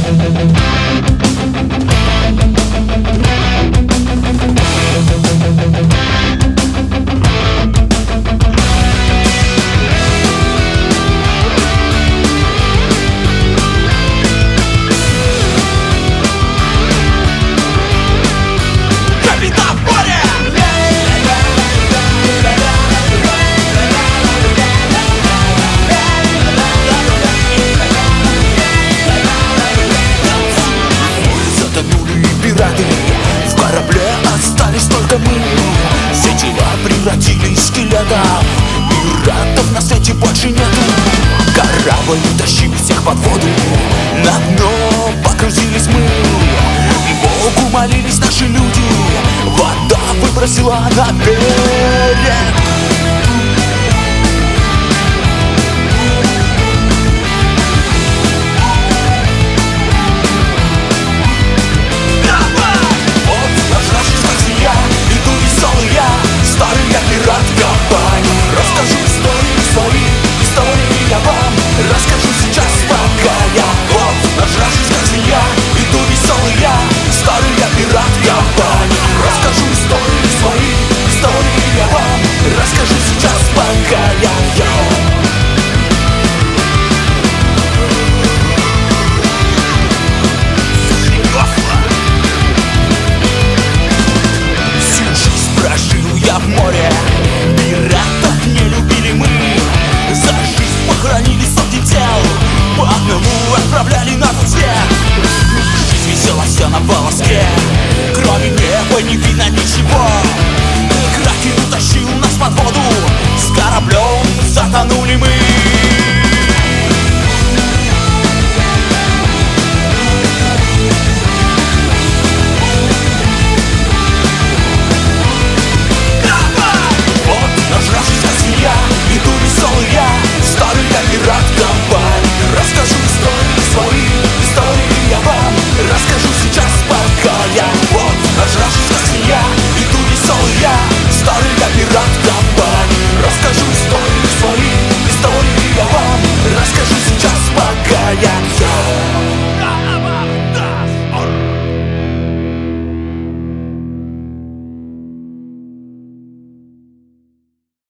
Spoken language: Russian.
В корабле остались только мы. Все тела превратились в скелетов, пиратов на свете больше нету. Корабль тащил всех под воду, на дно погрузились мы. Богу молились наши люди, вода выбросила на берег. В море пиратов не любили мы. За жизнь похоронили сотни тел, по одному отправляли на тот свет. Жизнь висела вся на волоске, кроме неба не